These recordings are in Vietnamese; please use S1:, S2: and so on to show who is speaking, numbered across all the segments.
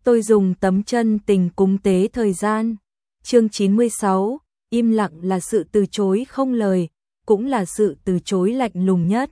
S1: tôi dùng tấm chân tình cúng tế thời gian. Chương 96, im lặng là sự từ chối không lời, cũng là sự từ chối lạnh lùng nhất.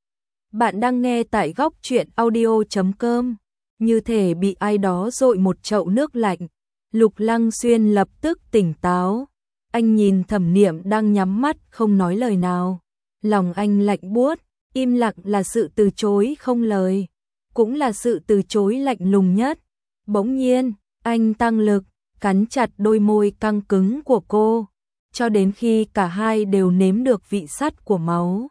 S1: Bạn đang nghe tại góc truyện audio.com. Như thể bị ai đó dội một chậu nước lạnh, Lục Lăng Xuyên lập tức tỉnh táo. Anh nhìn Thẩm Niệm đang nhắm mắt không nói lời nào. Lòng anh lạnh buốt, im lặng là sự từ chối không lời, cũng là sự từ chối lạnh lùng nhất. Bỗng nhiên, anh tăng lực, cắn chặt đôi môi căng cứng của cô, cho đến khi cả hai đều nếm được vị sắt của máu.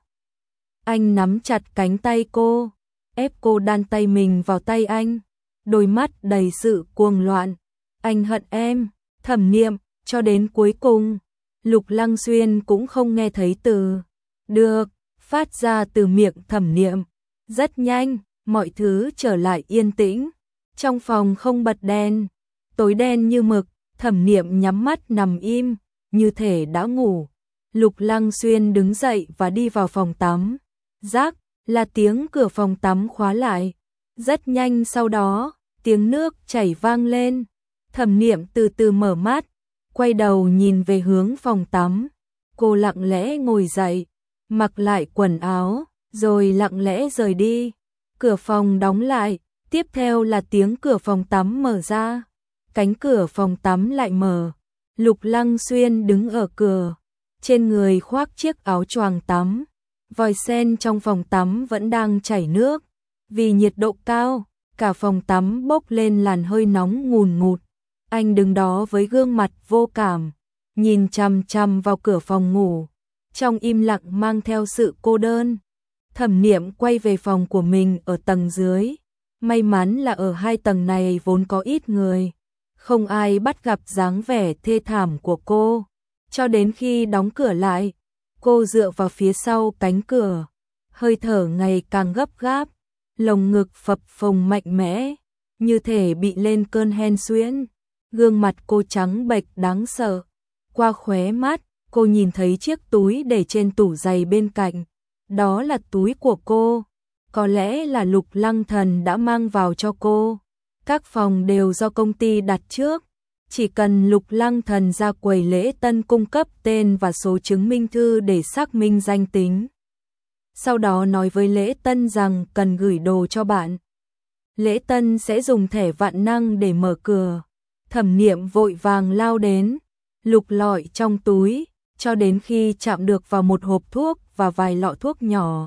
S1: Anh nắm chặt cánh tay cô, ép cô đan tay mình vào tay anh, đôi mắt đầy sự cuồng loạn. Anh hận em, Thẩm Niệm, cho đến cuối cùng, Lục Lăng Xuyên cũng không nghe thấy từ được phát ra từ miệng Thẩm Niệm. Rất nhanh, mọi thứ trở lại yên tĩnh. Trong phòng không bật đèn, tối đen như mực, Thẩm Niệm nhắm mắt nằm im, như thể đã ngủ. Lục Lăng Xuyên đứng dậy và đi vào phòng tắm. Rắc là tiếng cửa phòng tắm khóa lại. Rất nhanh sau đó, tiếng nước chảy vang lên. Thẩm Niệm từ từ mở mắt, quay đầu nhìn về hướng phòng tắm. Cô lặng lẽ ngồi dậy, mặc lại quần áo, rồi lặng lẽ rời đi. Cửa phòng đóng lại, tiếp theo là tiếng cửa phòng tắm mở ra. Cánh cửa phòng tắm lại mở. Lục Lăng Xuyên đứng ở cửa, trên người khoác chiếc áo choàng tắm. Vòi sen trong phòng tắm vẫn đang chảy nước. Vì nhiệt độ cao, cả phòng tắm bốc lên làn hơi nóng ngùn ngụt. Anh đứng đó với gương mặt vô cảm, nhìn chằm chằm vào cửa phòng ngủ, trong im lặng mang theo sự cô đơn. Thẩm Niệm quay về phòng của mình ở tầng dưới. May mắn là ở hai tầng này vốn có ít người, không ai bắt gặp dáng vẻ thê thảm của cô. Cho đến khi đóng cửa lại, cô dựa vào phía sau cánh cửa, hơi thở ngày càng gấp gáp, lồng ngực phập phồng mạnh mẽ, như thể bị lên cơn hen suyễn. Gương mặt cô trắng bệch đáng sợ. Qua khóe mắt, cô nhìn thấy chiếc túi để trên tủ giày bên cạnh. Đó là túi của cô. Có lẽ là Lục Lăng Thần đã mang vào cho cô. Các phòng đều do công ty đặt trước. Chỉ cần Lục Lăng Thần ra quầy lễ tân cung cấp tên và số chứng minh thư để xác minh danh tính. Sau đó nói với lễ tân rằng cần gửi đồ cho bạn. Lễ tân sẽ dùng thẻ vạn năng để mở cửa. Thẩm Niệm vội vàng lao đến, lục lọi trong túi, cho đến khi chạm được vào một hộp thuốc và vài lọ thuốc nhỏ.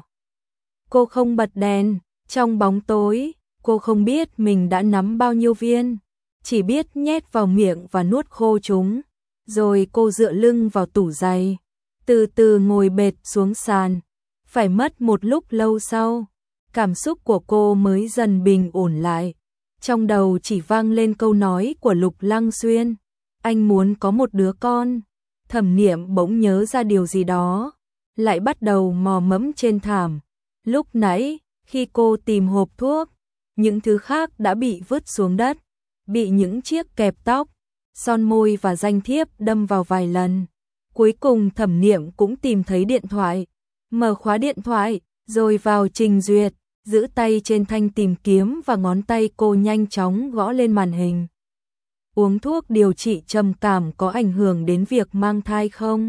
S1: Cô không bật đèn, trong bóng tối, cô không biết mình đã nắm bao nhiêu viên, chỉ biết nhét vào miệng và nuốt khô chúng. Rồi cô dựa lưng vào tủ giày, từ từ ngồi bệt xuống sàn. Phải mất một lúc lâu sau, cảm xúc của cô mới dần bình ổn lại. Trong đầu chỉ vang lên câu nói của Lục Lăng Xuyên, anh muốn có một đứa con. Thẩm Niệm bỗng nhớ ra điều gì đó, lại bắt đầu mò mẫm trên thảm. Lúc nãy, khi cô tìm hộp thuốc, những thứ khác đã bị vứt xuống đất, bị những chiếc kẹp tóc, son môi và danh thiếp đâm vào vài lần. Cuối cùng Thẩm Niệm cũng tìm thấy điện thoại, mở khóa điện thoại, rồi vào trình duyệt. Giữ tay trên thanh tìm kiếm và ngón tay cô nhanh chóng gõ lên màn hình. Uống thuốc điều trị trầm cảm có ảnh hưởng đến việc mang thai không?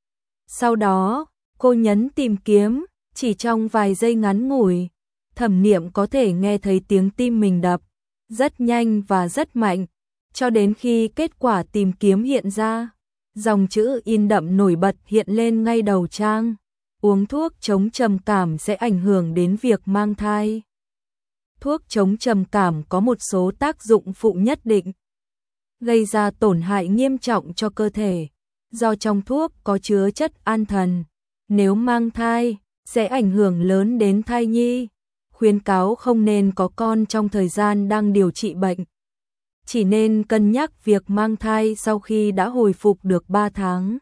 S1: Sau đó, cô nhấn tìm kiếm, chỉ trong vài giây ngắn ngủi, Thẩm Niệm có thể nghe thấy tiếng tim mình đập, rất nhanh và rất mạnh, cho đến khi kết quả tìm kiếm hiện ra. Dòng chữ in đậm nổi bật hiện lên ngay đầu trang. Uống thuốc chống trầm cảm sẽ ảnh hưởng đến việc mang thai. Thuốc chống trầm cảm có một số tác dụng phụ nhất định, gây ra tổn hại nghiêm trọng cho cơ thể, do trong thuốc có chứa chất an thần. Nếu mang thai, sẽ ảnh hưởng lớn đến thai nhi. Khuyến cáo không nên có con trong thời gian đang điều trị bệnh. Chỉ nên cân nhắc việc mang thai sau khi đã hồi phục được 3 tháng.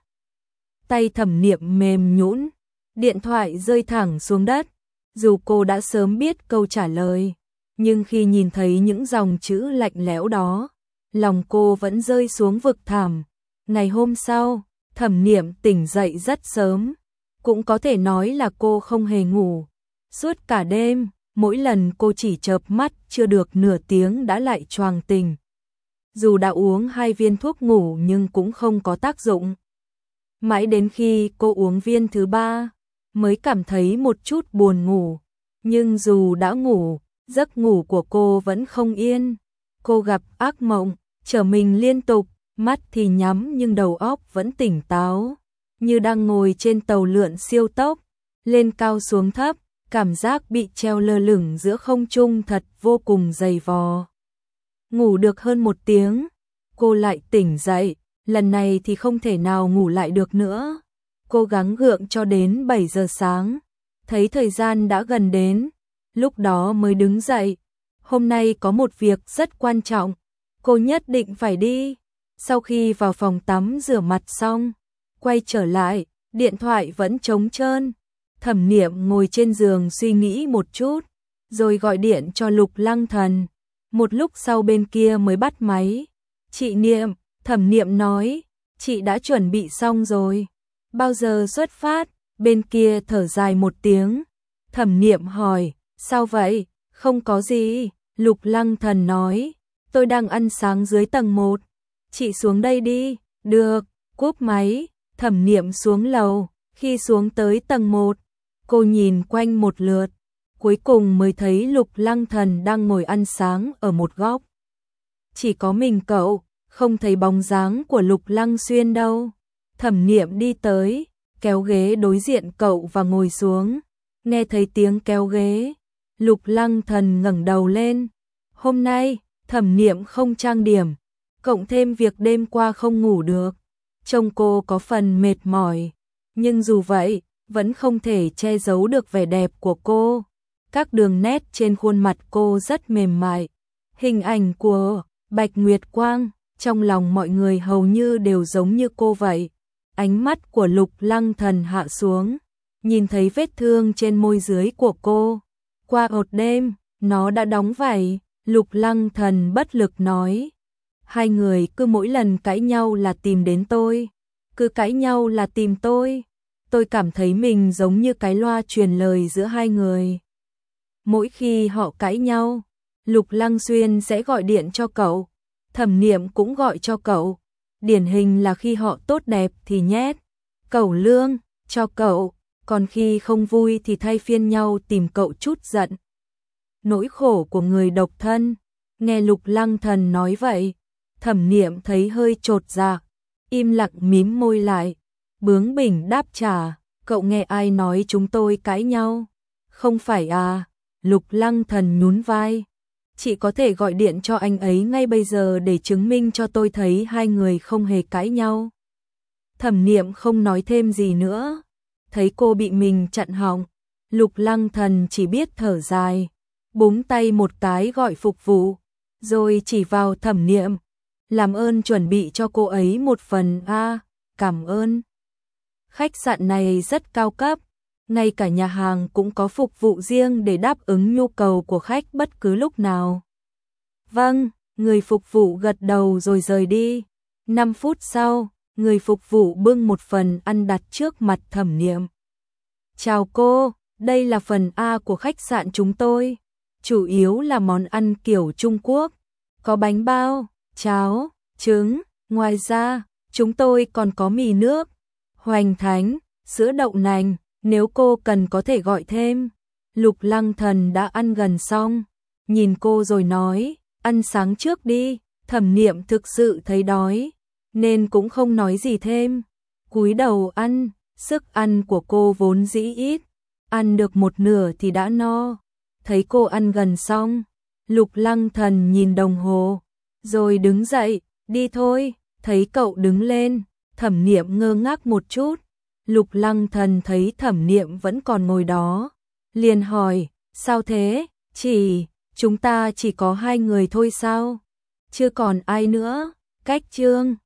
S1: Tay Thẩm Niệm mềm nhũn, điện thoại rơi thẳng xuống đất. Dù cô đã sớm biết câu trả lời, nhưng khi nhìn thấy những dòng chữ lạnh lẽo đó, lòng cô vẫn rơi xuống vực thẳm. Ngày hôm sau, Thẩm Niệm tỉnh dậy rất sớm. Cũng có thể nói là cô không hề ngủ. Suốt cả đêm, mỗi lần cô chỉ chợp mắt chưa được nửa tiếng đã lại choàng tỉnh. dù đã uống 2 viên thuốc ngủ nhưng cũng không có tác dụng. Mãi đến khi cô uống viên thứ 3, mới cảm thấy một chút buồn ngủ. Nhưng dù đã ngủ, giấc ngủ của cô vẫn không yên. Cô gặp ác mộng, trở mình liên tục, mắt thì nhắm nhưng đầu óc vẫn tỉnh táo. Như đang ngồi trên tàu lượn siêu tốc, lên cao xuống thấp, cảm giác bị treo lơ lửng giữa không trung thật vô cùng dày vò. Ngủ được hơn 1 tiếng, cô lại tỉnh dậy, lần này thì không thể nào ngủ lại được nữa. Cô gắng gượng cho đến 7 giờ sáng, thấy thời gian đã gần đến, lúc đó mới đứng dậy. Hôm nay có một việc rất quan trọng, cô nhất định phải đi. Sau khi vào phòng tắm rửa mặt xong, quay trở lại, điện thoại vẫn trống trơn. Thẩm Niệm ngồi trên giường suy nghĩ một chút, rồi gọi điện cho Lục Lăng Thần. Một lúc sau bên kia mới bắt máy. Chị Niệm, Thẩm Niệm nói, chị đã chuẩn bị xong rồi. Bao giờ xuất phát? Bên kia thở dài một tiếng. Thẩm Niệm hỏi, sao vậy? Không có gì. Lục Lăng Thần nói, tôi đang ăn sáng dưới tầng 1. Chị xuống đây đi. Được, cúp máy. Thẩm Niệm xuống lầu. Khi xuống tới tầng 1, cô nhìn quanh một lượt, cuối cùng mới thấy Lục Lăng Thần đang ngồi ăn sáng ở một góc. Chỉ có mình cậu, không thấy bóng dáng của Lục Lăng Xuyên đâu. Thẩm Niệm đi tới, kéo ghế đối diện cậu và ngồi xuống. Nghe thấy tiếng kéo ghế, Lục Lăng Thần ngẩng đầu lên. Hôm nay, Thẩm Niệm không trang điểm, cộng thêm việc đêm qua không ngủ được, trông cô có phần mệt mỏi. Nhưng dù vậy, vẫn không thể che giấu được vẻ đẹp của cô. Các đường nét trên khuôn mặt cô rất mềm mại. Hình ảnh của Bạch Nguyệt Quang trong lòng mọi người hầu như đều giống như cô vậy. Ánh mắt của Lục Lăng Thần hạ xuống, nhìn thấy vết thương trên môi dưới của cô. Qua một đêm, nó đã đóng vảy. Lục Lăng Thần bất lực nói, hai người cứ mỗi lần cãi nhau là tìm đến tôi, cứ cãi nhau là tìm tôi. Tôi cảm thấy mình giống như cái loa truyền lời giữa hai người. Mỗi khi họ cãi nhau, Lục Lăng Xuyên sẽ gọi điện cho cậu, Thẩm Niệm cũng gọi cho cậu. Điển hình là khi họ tốt đẹp thì nhét cẩu lương cho cậu, còn khi không vui thì thay phiên nhau tìm cậu trút giận. Nỗi khổ của người độc thân. Nghe Lục Lăng Thần nói vậy, Thẩm Niệm thấy hơi chột dạ, im lặng mím môi lại, bướng bỉnh đáp trả, cậu nghe ai nói chúng tôi cãi nhau? Không phải à? Lục Lăng Thần nhún vai, chị có thể gọi điện cho anh ấy ngay bây giờ để chứng minh cho tôi thấy hai người không hề cãi nhau. Thẩm Niệm không nói thêm gì nữa, thấy cô bị mình chặn họng, Lục Lăng Thần chỉ biết thở dài, búng tay một cái gọi phục vụ, rồi chỉ vào Thẩm Niệm, làm ơn chuẩn bị cho cô ấy một phần a. Cảm ơn. Khách sạn này rất cao cấp, ngay cả nhà hàng cũng có phục vụ riêng để đáp ứng nhu cầu của khách bất cứ lúc nào. Vâng, người phục vụ gật đầu rồi rời đi. 5 phút sau, người phục vụ bưng một phần ăn đặt trước mặt Thẩm Niệm. Chào cô, đây là phần A của khách sạn chúng tôi, chủ yếu là món ăn kiểu Trung Quốc, có bánh bao, cháo, trứng, ngoài ra, chúng tôi còn có mì nước, hoành thánh, sữa đậu nành, nếu cô cần có thể gọi thêm. Lục Lăng Thần đã ăn gần xong, nhìn cô rồi nói, ăn sáng trước đi. Thẩm Niệm thực sự thấy đói, nên cũng không nói gì thêm, cúi đầu ăn. Sức ăn của cô vốn dĩ ít, ăn được một nửa thì đã no. Thấy cô ăn gần xong, Lục Lăng Thần nhìn đồng hồ, rồi đứng dậy, đi thôi. Thấy cậu đứng lên, Thẩm Niệm ngơ ngác một chút. Lục Lăng Thần thấy Thẩm Niệm vẫn còn ngồi đó, liền hỏi, sao thế? Chúng ta chỉ có hai người thôi sao? Chưa còn ai nữa? Cách Trương